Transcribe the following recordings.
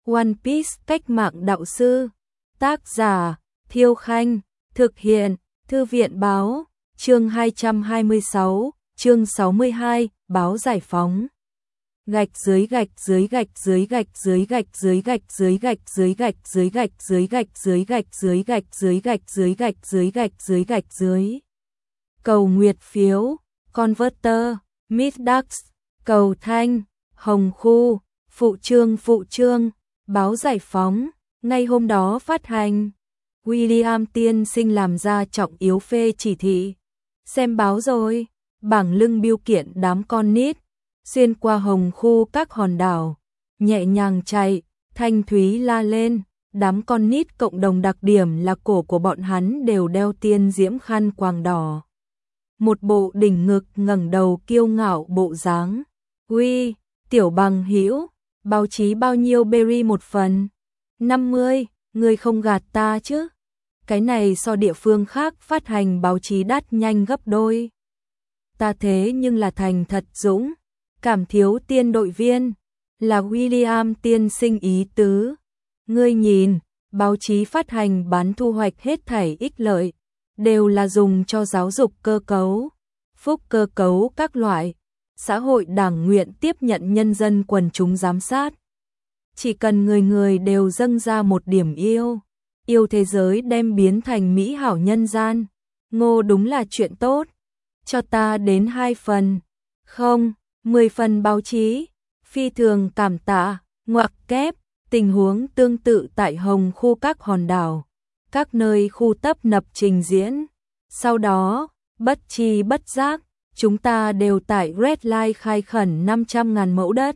One Piece cách mạng đạo sư. Tác giả Thiêu Khanh. Thực hiện Thư viện Báo. Chương 226, chương 62, báo giải phóng. Gạch dưới gạch dưới gạch dưới gạch dưới gạch dưới gạch dưới gạch dưới gạch dưới gạch dưới gạch dưới gạch dưới gạch dưới gạch dưới gạch dưới gạch dưới gạch dưới. Cầu nguyệt phiếu, Converter, Middax, cầu thanh, Hồng Khu, phụ trương, báo giải phóng, ngay hôm đó phát hành. William tiên sinh làm ra trọng yếu phê chỉ thị. Xem báo rồi, bảng lưng biêu kiện đám con nít, xuyên qua Hồng Khu các hòn đảo, nhẹ nhàng chạy, thanh thúy la lên, đám con nít cộng đồng đặc điểm là cổ của bọn hắn đều đeo tiên diễm khăn quàng đỏ. Một bộ đỉnh ngực ngẩng đầu kiêu ngạo bộ dáng. Uy, tiểu bằng hữu, báo chí bao nhiêu berry một phần? 50, ngươi không gạt ta chứ? Cái này so địa phương khác phát hành báo chí đắt nhanh gấp đôi. Ta thế nhưng là thành thật dũng, cảm thiếu tiên đội viên, là William tiên sinh ý tứ. Ngươi nhìn, báo chí phát hành bán thu hoạch hết thảy ích lợi, đều là dùng cho giáo dục cơ cấu, phúc cơ cấu các loại. Xã hội đảng nguyện tiếp nhận nhân dân quần chúng giám sát. Chỉ cần người người đều dâng ra một điểm yêu thế giới đem biến thành mỹ hảo nhân gian. Ngô đúng là chuyện tốt. Cho ta đến 2 phần, không, 10 phần báo chí. Phi thường cảm tạ, ngoặc kép, tình huống tương tự tại Hồng Khu các hòn đảo, các nơi khu tấp nập trình diễn. Sau đó, bất tri bất giác, chúng ta đều tại Red Light khai khẩn 500.000 mẫu đất.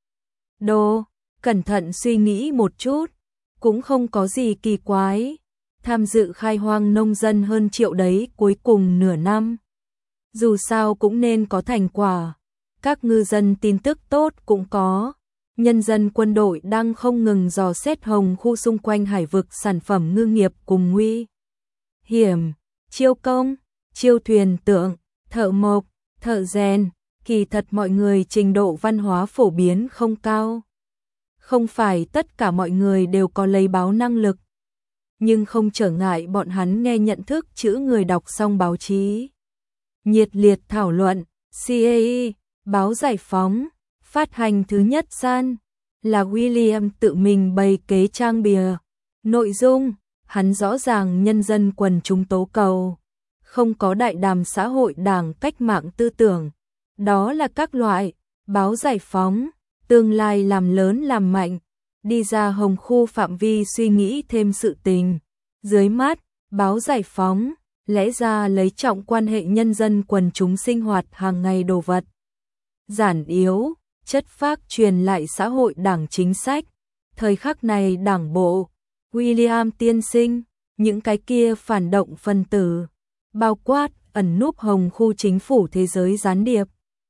Cẩn thận suy nghĩ một chút, cũng không có gì kỳ quái. Tham dự khai hoang nông dân hơn triệu đấy, cuối cùng nửa năm. Dù sao cũng nên có thành quả. Các ngư dân tin tức tốt cũng có. Nhân dân quân đội đang không ngừng dò xét Hồng Khu xung quanh hải vực sản phẩm ngư nghiệp cùng nguy hiểm, chiêu công, chiêu thuyền tượng, thợ mộc, thợ rèn. Kỳ thật mọi người trình độ văn hóa phổ biến không cao. Không phải tất cả mọi người đều có lấy báo năng lực, nhưng không trở ngại bọn hắn nghe nhận thức chữ người đọc xong báo chí. Nhiệt liệt thảo luận, CAE, báo giải phóng, phát hành thứ nhất gian, là William tự mình bày kế trang bìa. Nội dung, hắn rõ ràng nhân dân quần chúng tố cầu, không có đại đàm xã hội đảng cách mạng tư tưởng. Đó là các loại, báo giải phóng, tương lai làm lớn làm mạnh, đi ra Hồng Khu phạm vi suy nghĩ thêm sự tình. Dưới mắt, báo giải phóng, lẽ ra lấy trọng quan hệ nhân dân quần chúng sinh hoạt hàng ngày đồ vật. Giản yếu, chất phác truyền lại xã hội đảng chính sách. Thời khắc này đảng bộ, William tiên sinh, những cái kia phản động phân tử, bao quát, ẩn núp Hồng Khu chính phủ thế giới gián điệp,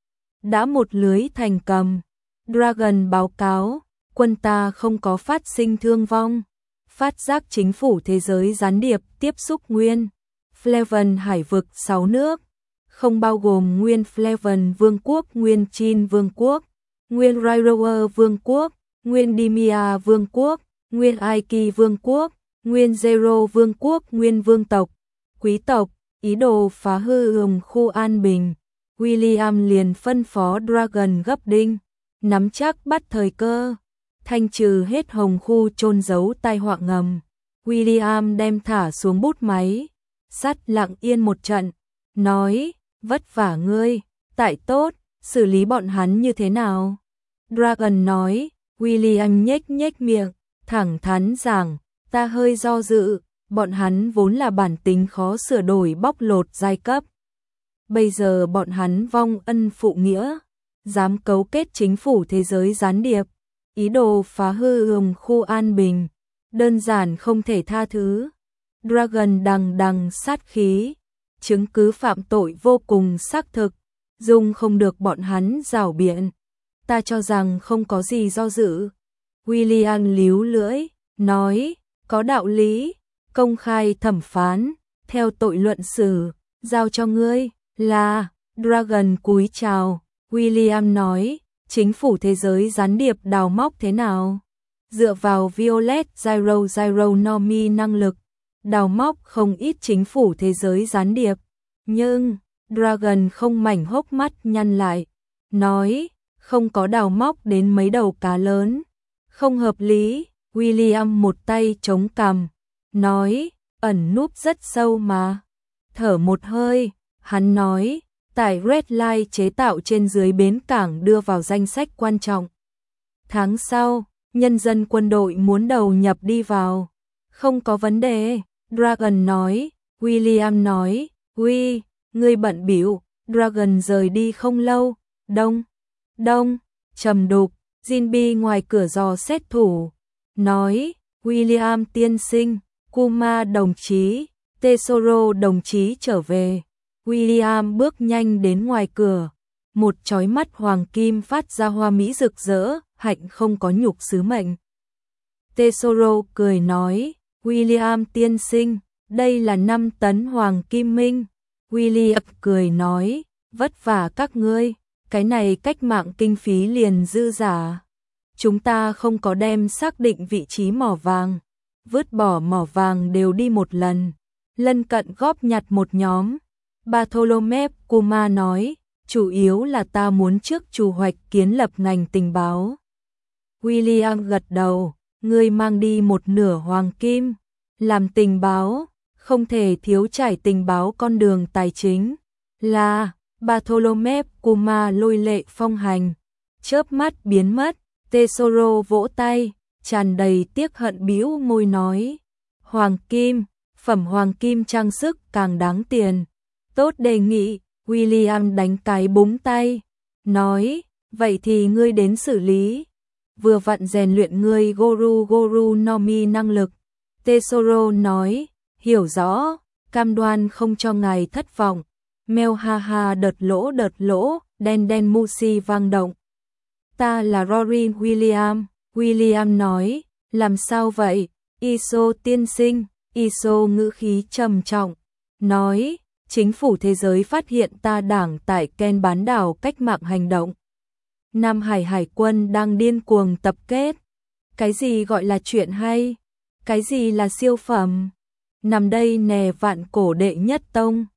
đã một lưới thành cầm. Dragon báo cáo, quân ta không có phát sinh thương vong. Phát giác chính phủ thế giới gián điệp tiếp xúc nguyên Fleven hải vực 6 nước, không bao gồm nguyên Fleven Vương quốc, nguyên Chin Vương quốc, nguyên Rairower Vương quốc, nguyên Dimia Vương quốc, nguyên Aiki Vương quốc, nguyên Zero Vương quốc, nguyên vương tộc, quý tộc, ý đồ phá hư khu an bình. William liền phân phó Dragon gấp đinh, nắm chắc bắt thời cơ, thanh trừ hết Hồng Khu chôn giấu tai họa ngầm. William đem thả xuống bút máy, sắt lặng yên một trận, nói, vất vả ngươi, tại tốt, xử lý bọn hắn như thế nào? Dragon nói. William nhếch miệng, thẳng thắn rằng, ta hơi do dự, bọn hắn vốn là bản tính khó sửa đổi bóc lột giai cấp. Bây giờ bọn hắn vong ân phụ nghĩa, dám cấu kết chính phủ thế giới gián điệp, ý đồ phá hư khu an bình, đơn giản không thể tha thứ. Dragon đằng sát khí, chứng cứ phạm tội vô cùng xác thực, dung không được bọn hắn rảo biện. Ta cho rằng không có gì do dự. William líu lưỡi, nói, có đạo lý, công khai thẩm phán, theo tội luận xử, giao cho ngươi, là. Dragon cúi chào. William nói, chính phủ thế giới gián điệp đào móc thế nào? dựa vào Violet Gyronomy năng lực, đào móc không ít chính phủ thế giới gián điệp. Nhưng, Dragon không mảnh hốc mắt nhăn lại, nói, không có đào móc đến mấy đầu cá lớn. Không hợp lý, William một tay chống cằm, nói, ẩn núp rất sâu mà. Thở một hơi, hắn nói, tải Red Line chế tạo trên dưới bến cảng đưa vào danh sách quan trọng. Tháng sau, nhân dân quân đội muốn đầu nhập đi vào. Không có vấn đề, Dragon nói. William nói, ngươi bận bịu. Dragon rời đi không lâu. Đông, trầm đục, Jinbi ngoài cửa dò xét thủ, nói, William tiên sinh, Kuma đồng chí, Tesoro đồng chí trở về. William bước nhanh đến ngoài cửa, một chói mắt hoàng kim phát ra hoa mỹ rực rỡ, hạnh không có nhục sứ mệnh. Tesoro cười nói, William tiên sinh, đây là 5 tấn hoàng kim minh. William cười nói, vất vả các ngươi, cái này cách mạng kinh phí liền dư giả. Chúng ta không có đem xác định vị trí mỏ vàng, vứt bỏ mỏ vàng đều đi một lần, lân cận góp nhặt một nhóm. Bartholomew Kuma nói, chủ yếu là ta muốn trước chủ hoạch kiến lập ngành tình báo. William gật đầu, ngươi mang đi một nửa hoàng kim, làm tình báo, không thể thiếu trải tình báo con đường tài chính. Là, Bartholomew Kuma lôi lệ phong hành, chớp mắt biến mất. Tesoro vỗ tay, tràn đầy tiếc hận bĩu môi nói, hoàng kim, phẩm hoàng kim trang sức càng đáng tiền. Tốt đề nghị, William đánh cái búng tay, nói, vậy thì ngươi đến xử lý. Vừa vặn rèn luyện ngươi Goru Nomi năng lực. Tesoro nói, hiểu rõ, cam đoan không cho ngài thất vọng. Mèo ha ha đợt lỗ, đen Musi vang động. Ta là Rory William. William nói, làm sao vậy? Iso tiên sinh. Iso ngữ khí trầm trọng, nói, chính phủ thế giới phát hiện ta đảng tại Ken bán đảo cách mạng hành động. Nam Hải Hải quân đang điên cuồng tập kết. Cái gì gọi là chuyện hay? Cái gì là siêu phẩm? Nằm đây nè vạn cổ đệ nhất tông.